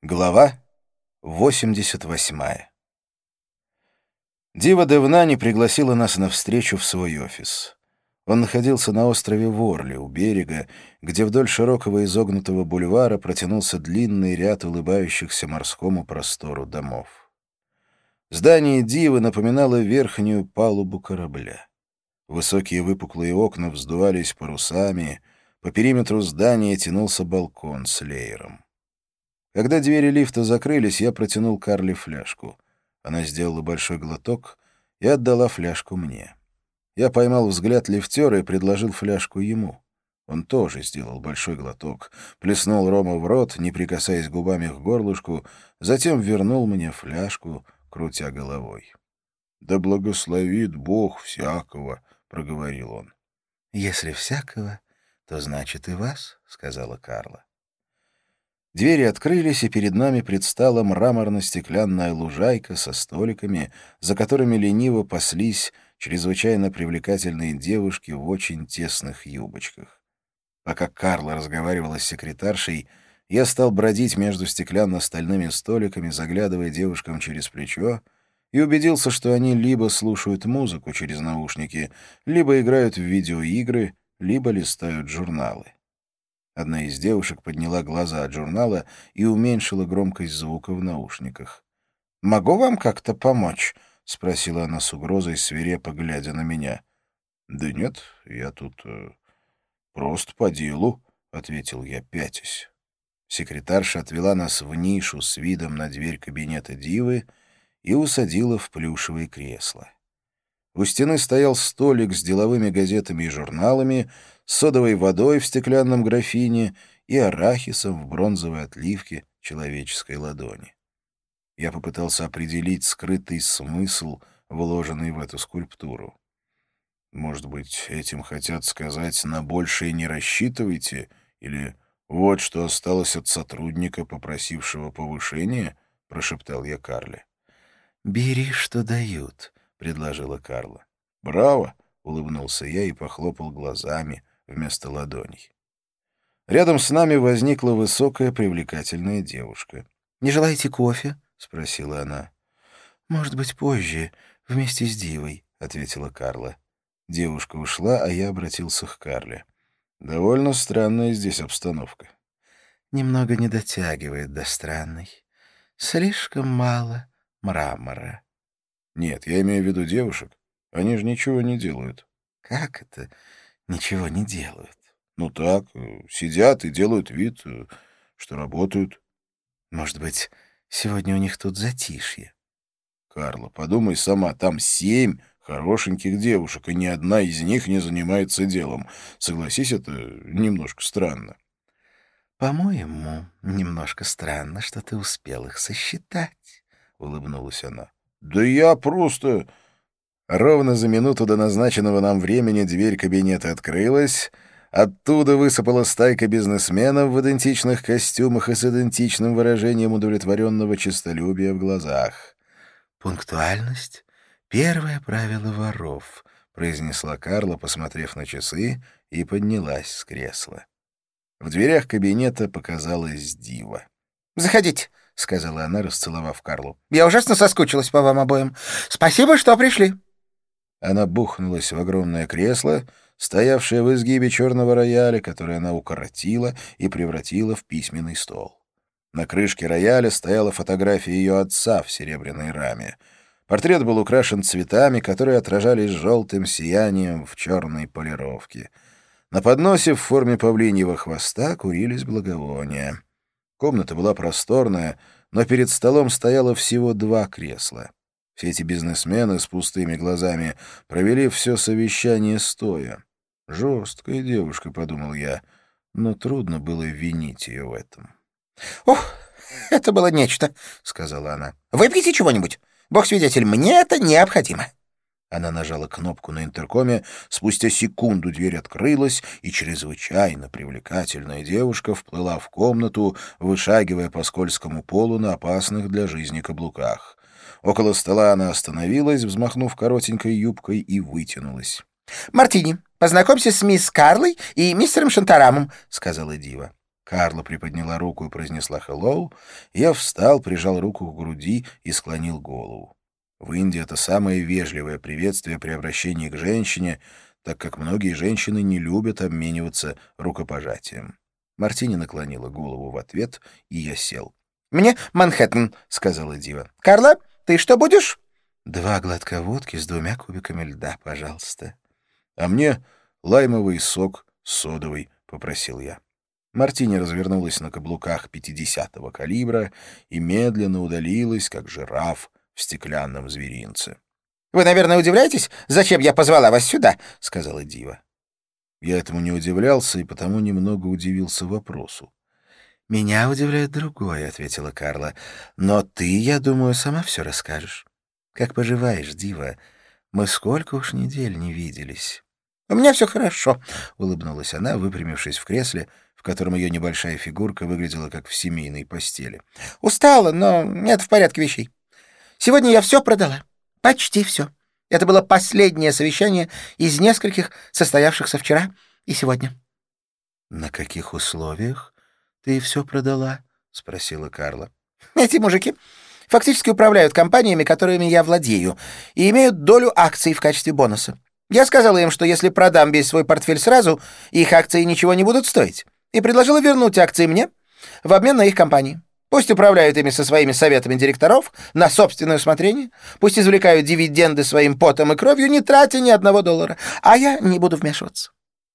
Глава 88. Дива Девнани пригласила нас на встречу в свой офис. Он находился на острове Ворли, у берега, где вдоль широкого изогнутого бульвара протянулся длинный ряд улыбающихся морскому простору домов. Здание Дивы напоминало верхнюю палубу корабля. Высокие выпуклые окна вздувались парусами, по периметру здания тянулся балкон с леером. Когда двери лифта закрылись, я протянул Карле фляжку. Она сделала большой глоток и отдала фляжку мне. Я поймал взгляд лифтера и предложил фляжку ему. Он тоже сделал большой глоток, плеснул рома в рот, не прикасаясь губами к горлышку, затем вернул мне фляжку, крутя головой. «Да благословит Бог всякого», — проговорил он. «Если всякого, то значит и вас», — сказала Карла. Двери открылись, и перед нами предстала мраморно-стеклянная лужайка со столиками, за которыми лениво паслись чрезвычайно привлекательные девушки в очень тесных юбочках. Пока Карла разговаривала с секретаршей, я стал бродить между стеклянно-стальными столиками, заглядывая девушкам через плечо, и убедился, что они либо слушают музыку через наушники, либо играют в видеоигры, либо листают журналы. Одна из девушек подняла глаза от журнала и уменьшила громкость звука в наушниках. «Могу вам как-то помочь?» — спросила она с угрозой, свирепо глядя на меня. «Да нет, я тут просто по делу», — ответил я, пятясь. Секретарша отвела нас в нишу с видом на дверь кабинета Дивы и усадила в плюшевое кресло. У стены стоял столик с деловыми газетами и журналами, с содовой водой в стеклянном графине и арахисом в бронзовой отливке человеческой ладони. Я попытался определить скрытый смысл, вложенный в эту скульптуру. Может быть, этим хотят сказать «на большее не рассчитывайте» или «вот что осталось от сотрудника, попросившего повышения», — прошептал я Карле. «Бери, что дают», — предложила Карла. «Браво!» — улыбнулся я и похлопал глазами вместо ладоней. Рядом с нами возникла высокая привлекательная девушка. «Не желаете кофе?» — спросила она. «Может быть, позже, вместе с Дивой», — ответила Карла. Девушка ушла, а я обратился к Карле. «Довольно странная здесь обстановка». «Немного не дотягивает до странной. Слишком мало мрамора». «Нет, я имею в виду девушек. Они же ничего не делают». «Как это ничего не делают?» «Ну так, сидят и делают вид, что работают». «Может быть, сегодня у них тут затишье?» «Карла, подумай сама, там 7 хорошеньких девушек, и ни одна из них не занимается делом. Согласись, это немножко странно». «По-моему, немножко странно, что ты успел их сосчитать», — улыбнулась она. «Да я просто...» Ровно за минуту до назначенного нам времени дверь кабинета открылась. Оттуда высыпала стайка бизнесменов в идентичных костюмах и с идентичным выражением удовлетворенного честолюбия в глазах. «Пунктуальность — первое правило воров», — произнесла Карла, посмотрев на часы, и поднялась с кресла. В дверях кабинета показалась Дива. «Заходите», — сказала она, расцеловав Карлу. «Я ужасно соскучилась по вам обоим. Спасибо, что пришли». Она бухнулась в огромное кресло, стоявшее в изгибе черного рояля, которое она укоротила и превратила в письменный стол. На крышке рояля стояла фотография ее отца в серебряной раме. Портрет был украшен цветами, которые отражались желтым сиянием в черной полировке. На подносе в форме павлиньего хвоста курились благовония. Комната была просторная, но перед столом стояло всего 2 кресла. Все эти бизнесмены с пустыми глазами провели все совещание стоя. «Жесткая девушка», — подумал я, но трудно было винить ее в этом. «Ух, это было нечто», — сказала она. «Выпейте чего-нибудь. Бог свидетель, мне это необходимо». Она нажала кнопку на интеркоме, спустя секунду дверь открылась, и чрезвычайно привлекательная девушка вплыла в комнату, вышагивая по скользкому полу на опасных для жизни каблуках. Около стола она остановилась, взмахнув коротенькой юбкой, и вытянулась. «Мартини, познакомься с мисс Карлой и мистером Шантарамом», — сказала Дива. Карла приподняла руку и произнесла «hello». Я встал, прижал руку к груди и склонил голову. В Индии это самое вежливое приветствие при обращении к женщине, так как многие женщины не любят обмениваться рукопожатием. Мартини наклонила голову в ответ, и я сел. «Мне Манхэттен», — сказала Дива. «Карла, ты что будешь?» 2 глотка водки с 2 кубиками льда, пожалуйста. А мне лаймовый сок с содовой, — попросил я. Мартини развернулась на каблуках 50-го калибра и медленно удалилась, как жираф в стеклянном зверинце. «Вы, наверное, удивляетесь, зачем я позвала вас сюда?» — сказала Дива. Я этому не удивлялся и потому немного удивился вопросу. «Меня удивляет другое», — ответила Карла. «Но ты, я думаю, сама все расскажешь. Как поживаешь, Дива? Мы сколько уж недель не виделись». «У меня все хорошо», — улыбнулась она, выпрямившись в кресле, в котором ее небольшая фигурка выглядела как в семейной постели. «Устала, но это в порядке вещей. Сегодня я все продала. Почти все. Это было последнее совещание из нескольких, состоявшихся вчера и сегодня». «На каких условиях ты все продала?» — спросила Карла. «Эти мужики фактически управляют компаниями, которыми я владею, и имеют долю акций в качестве бонуса. Я сказала им, что если продам весь свой портфель сразу, их акции ничего не будут стоить, и предложила вернуть акции мне в обмен на их компании. Пусть управляют ими со своими советами директоров на собственное усмотрение, пусть извлекают дивиденды своим потом и кровью, не тратя ни $1, а я не буду вмешиваться».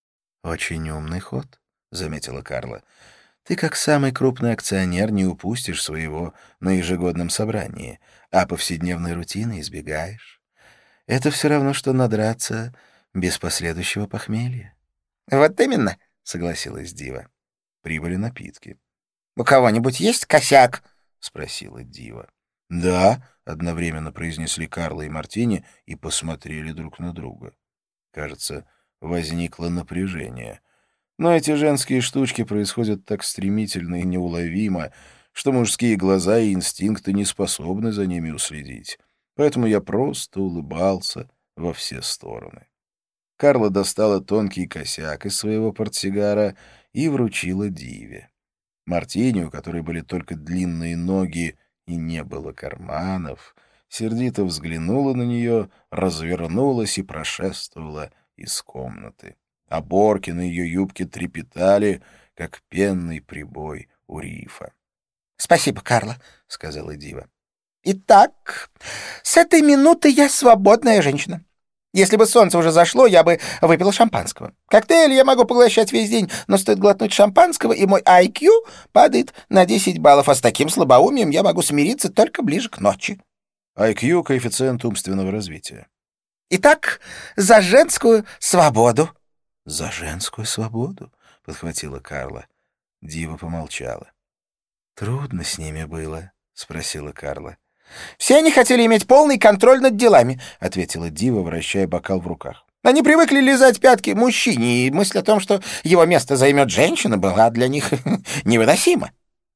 «Очень умный ход», — заметила Карла. «Ты, как самый крупный акционер, не упустишь своего на ежегодном собрании, а повседневной рутины избегаешь. Это все равно, что надраться без последующего похмелья». «Вот именно», — согласилась Дива. Прибыли напитки. «У кого-нибудь есть косяк?» — спросила Дива. «Да», — одновременно произнесли Карла и Мартини и посмотрели друг на друга. Кажется, возникло напряжение. Но эти женские штучки происходят так стремительно и неуловимо, что мужские глаза и инстинкты не способны за ними уследить. Поэтому я просто улыбался во все стороны. Карла достала тонкий косяк из своего портсигара и вручила Диве. Мартини, у которой были только длинные ноги и не было карманов, сердито взглянула на нее, развернулась и прошествовала из комнаты. Оборки на ее юбке трепетали, как пенный прибой у рифа. «Спасибо, Карла», — сказала Дива. «Итак, с этой минуты я свободная женщина. Если бы солнце уже зашло, я бы выпила шампанского. Коктейль я могу поглощать весь день, но стоит глотнуть шампанского, и мой IQ падает на 10 баллов, а с таким слабоумием я могу смириться только ближе к ночи». IQ — коэффициент умственного развития. «Итак, за женскую свободу». «За женскую свободу?» — подхватила Карла. Дива помолчала. «Трудно с ними было?» — спросила Карла. «Все они хотели иметь полный контроль над делами», — ответила Дива, вращая бокал в руках. «Они привыкли лизать пятки мужчине, и мысль о том, что его место займет женщина, была для них невыносима».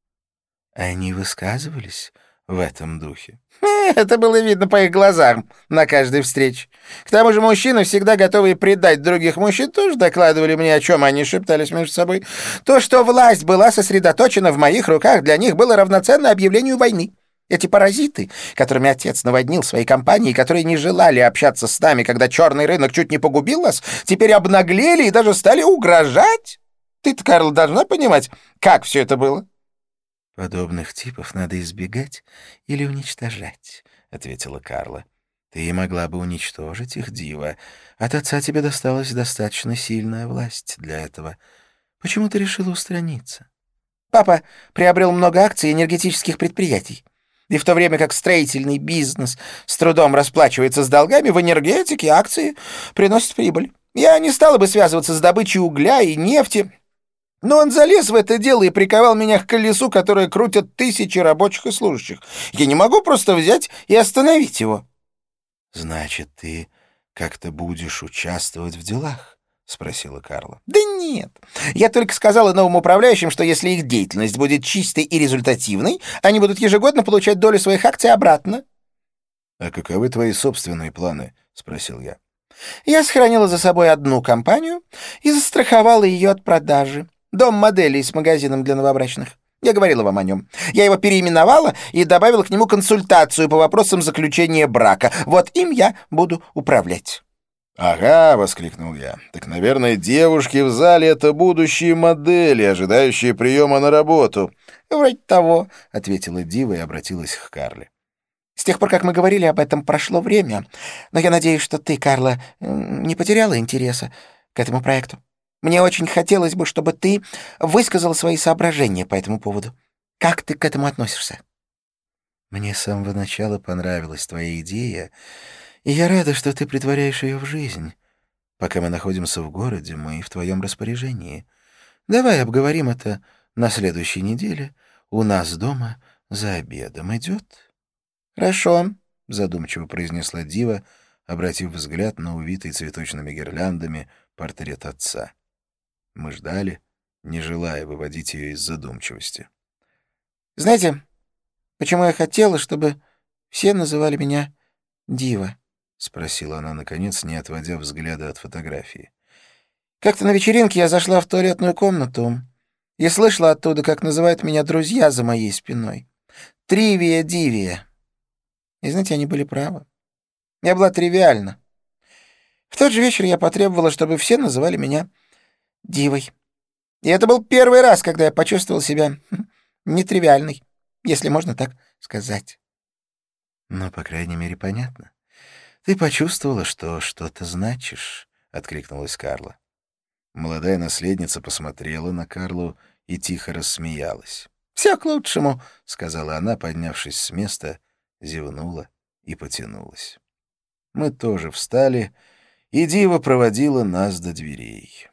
«Они высказывались в этом духе?» Это было видно по их глазам на каждой встрече. К тому же мужчины, всегда готовые предать других мужчин, тоже докладывали мне, о чем они шептались между собой. То, что власть была сосредоточена в моих руках, для них было равноценно объявлению войны. Эти паразиты, которыми отец наводнил свои компании, которые не желали общаться с нами, когда черный рынок чуть не погубил нас, теперь обнаглели и даже стали угрожать. Ты-то, Карл, должна понимать, как все это было. «Подобных типов надо избегать или уничтожать», — ответила Карла. «Ты могла бы уничтожить их, Дива. От отца тебе досталась достаточно сильная власть для этого. Почему ты решила устраниться?» Папа приобрел много акций энергетических предприятий. И в то время как строительный бизнес с трудом расплачивается с долгами, в энергетике акции приносят прибыль. Я не стала бы связываться с добычей угля и нефти, но он залез в это дело и приковал меня к колесу, которое крутят тысячи рабочих и служащих. Я не могу просто взять и остановить его». «Значит, ты как-то будешь участвовать в делах?» — спросила Карла. «Да нет. Я только сказала новым управляющим, что если их деятельность будет чистой и результативной, они будут ежегодно получать долю своих акций обратно». «А каковы твои собственные планы?» — спросил я. «Я сохранила за собой одну компанию и застраховала ее от продажи. Дом моделей с магазином для новобрачных. Я говорила вам о нем. Я его переименовала и добавила к нему консультацию по вопросам заключения брака. Вот им я буду управлять». «Ага», — воскликнул я. «Так, наверное, девушки в зале — это будущие модели, ожидающие приема на работу». «Вроде того», — ответила Дива и обратилась к Карле. «С тех пор, как мы говорили об этом, прошло время. Но я надеюсь, что ты, Карла, не потеряла интереса к этому проекту. Мне очень хотелось бы, чтобы ты высказал свои соображения по этому поводу. Как ты к этому относишься?» «Мне с самого начала понравилась твоя идея, и я рада, что ты претворяешь ее в жизнь. Пока мы находимся в городе, мы в твоем распоряжении. Давай обговорим это на следующей неделе у нас дома за обедом. Идет?» «Хорошо», — задумчиво произнесла Дива, обратив взгляд на увитый цветочными гирляндами портрет отца. Мы ждали, не желая выводить ее из задумчивости. «Знаете, почему я хотела, чтобы все называли меня Дива?» — спросила она, наконец, не отводя взгляда от фотографии. «Как-то на вечеринке я зашла в туалетную комнату и слышала оттуда, как называют меня друзья за моей спиной. Тривия Дивия. И знаете, они были правы. Я была тривиальна. В тот же вечер я потребовала, чтобы все называли меня Дивой. И это был первый раз, когда я почувствовал себя нетривиальной, если можно так сказать». «Ну, по крайней мере, понятно. Ты почувствовала, что что-то значишь», — откликнулась Карла. Молодая наследница посмотрела на Карлу и тихо рассмеялась. «Все к лучшему», — сказала она, поднявшись с места, зевнула и потянулась. Мы тоже встали, и Дива проводила нас до дверей.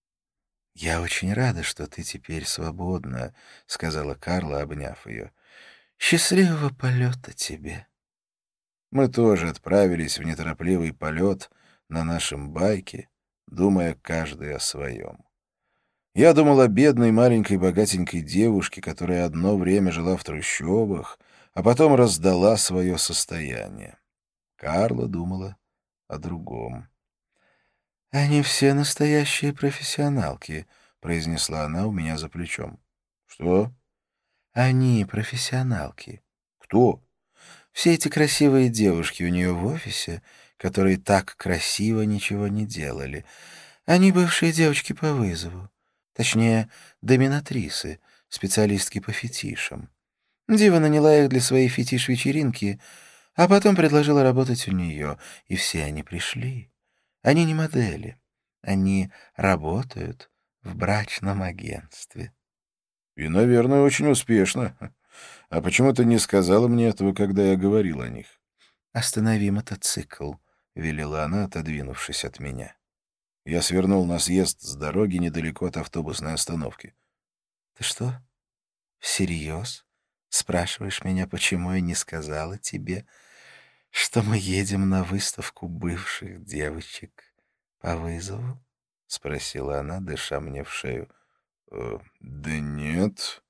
«Я очень рада, что ты теперь свободна», — сказала Карла, обняв ее. «Счастливого полета тебе». Мы тоже отправились в неторопливый полет на нашем байке, думая каждый о своем. Я думал о бедной маленькой богатенькой девушке, которая одно время жила в трущобах, а потом раздала свое состояние. Карла думала о другом. «Они все настоящие профессионалки», — произнесла она у меня за плечом. «Что?» «Они профессионалки». «Кто?» «Все эти красивые девушки у нее в офисе, которые так красиво ничего не делали. Они бывшие девочки по вызову. Точнее, доминатрисы, специалистки по фетишам. Дива наняла их для своей фетиш-вечеринки, а потом предложила работать у нее, и все они пришли. Они не модели, они работают в брачном агентстве». «И, наверное, очень успешно. А почему ты не сказала мне этого, когда я говорил о них?» «Останови мотоцикл», — велела она, отодвинувшись от меня. Я свернул на съезд с дороги недалеко от автобусной остановки. «Ты что, всерьез спрашиваешь меня, почему я не сказала тебе, что мы едем на выставку бывших девочек по вызову?» — спросила она, дыша мне в шею. Да нет».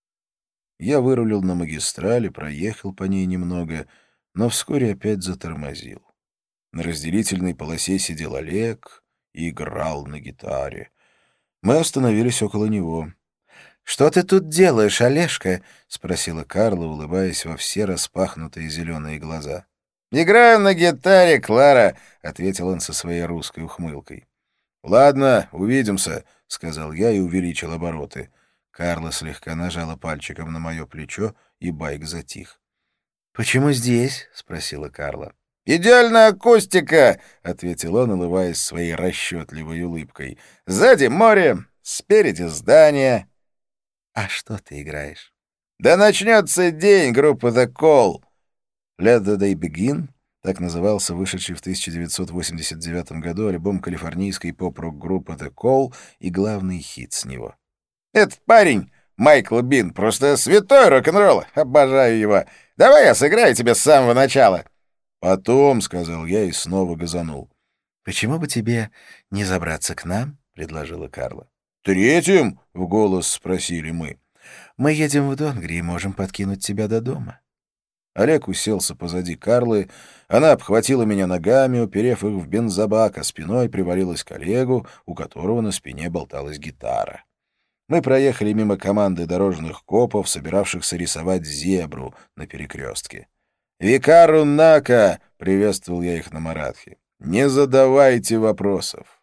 Я вырулил на магистрали, проехал по ней немного, но вскоре опять затормозил. На разделительной полосе сидел Олег и играл на гитаре. Мы остановились около него. «Что ты тут делаешь, Олежка?» — спросила Карла, улыбаясь во все распахнутые зеленые глаза. «Играю на гитаре, Клара», — ответил он со своей русской ухмылкой. «Ладно, увидимся», — сказал я и увеличил обороты. Карла слегка нажала пальчиком на мое плечо, и байк затих. «Почему здесь?» — спросила Карла. «Идеальная акустика», — ответил он, улыбаясь своей расчетливой улыбкой. «Сзади море, спереди здание». «А что ты играешь?» «Да начнется день» группы The Call. «Let the Day Begin» — так назывался вышедший в 1989 году альбом калифорнийской поп-рок группы The Call и главный хит с него. «Этот парень, Майкл Бин, просто святой рок-н-ролла. Обожаю его. Давай я сыграю тебе с самого начала». «Потом», — сказал я и снова газанул. «Почему бы тебе не забраться к нам?» — предложила Карла. «Третьим?» — в голос спросили мы. «Мы едем в Донгри и можем подкинуть тебя до дома». Олег уселся позади Карлы. Она обхватила меня ногами, уперев их в бензобак, а спиной привалилась к Олегу, у которого на спине болталась гитара. Мы проехали мимо команды дорожных копов, собиравшихся рисовать зебру на перекрестке. «Викару Нака!» — приветствовал я их на маратхи. «Не задавайте вопросов.